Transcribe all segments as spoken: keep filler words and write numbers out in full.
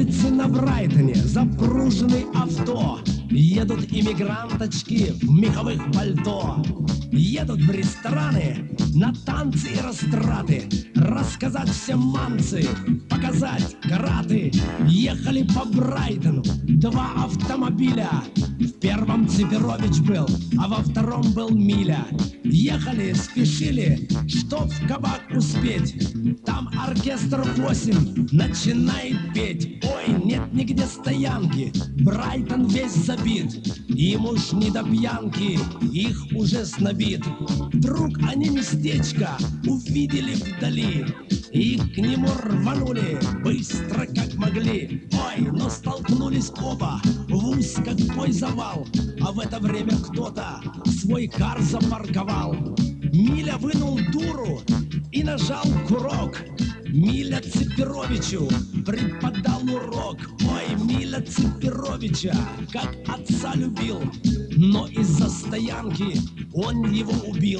Улицы на Брайтоне запружены авто. Едут иммигранточки в меховых пальто. Едут в рестораны на танцы и растраты. Рассказать всем манцы, показать караты. Ехали по Брайтону два автомобиля. В первом Цепирович был, а во втором был Миля. Ехали, спешили, чтоб в кабак успеть. Там оркестр восемь начинает петь. Ой, нет нигде стоянки, Брайтон весь забит. Им уж не до пьянки, их уже снобит. Вдруг они местечко увидели вдали и к нему рванули быстро как могли. Ой, но столкнулись оба в ус как бой завал. А в это время кто-то свой кар запарковал. Миля вынул дуру и нажал курок. Миля Цепировичу преподал урок. Ой, Миля Цепировича как отца любил, но из-за стоянки он его убил.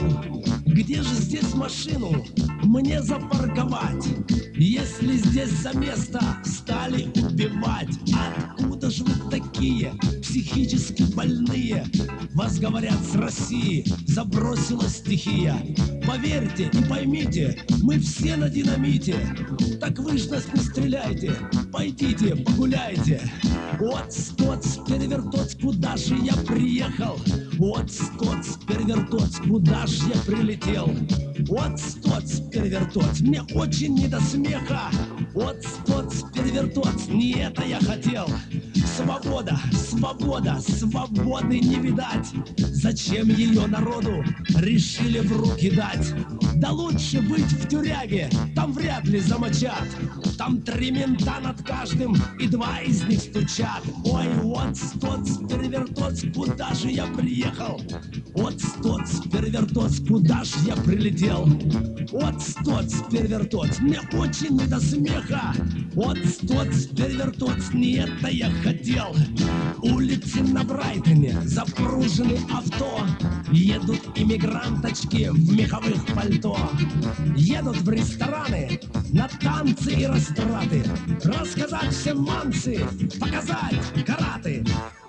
Где же здесь машину мне запарковать, если здесь за место стали убивать? Откуда же вы такие психически больные? Вас, говорят, с России забросила стихия. Поверьте и поймите, мы все на динамите. Так вы ж нас не стреляйте, пойдите погуляйте. Вот стоц, перевертоц, куда же я приехал? Вот стоц, перевертоц, куда же я прилетел? Вот стоц, перевертоц, мне очень не до смеха. Вот стоц, перевертоц, не это я хотел. Свобода, свобода, свободы не видать. Зачем ее народу решили в руки дать? Да лучше быть в тюряге, там вряд ли замочат. Там три мента над каждым, и два из них стучат. Ой, вот стоц, перевертоц, куда же я приехал? Вот стоц, перевертоц, куда же я прилетел? Вот стоц, перевертоц, мне очень не до смеха. Вот стоц, перевертоц, не это я хотел. Улицы на Брайтоне запружены авто. Едут иммигранточки в меховых пальто. Едут в рестораны на танцы и растраты. Рассказать всем манцы, показать караты.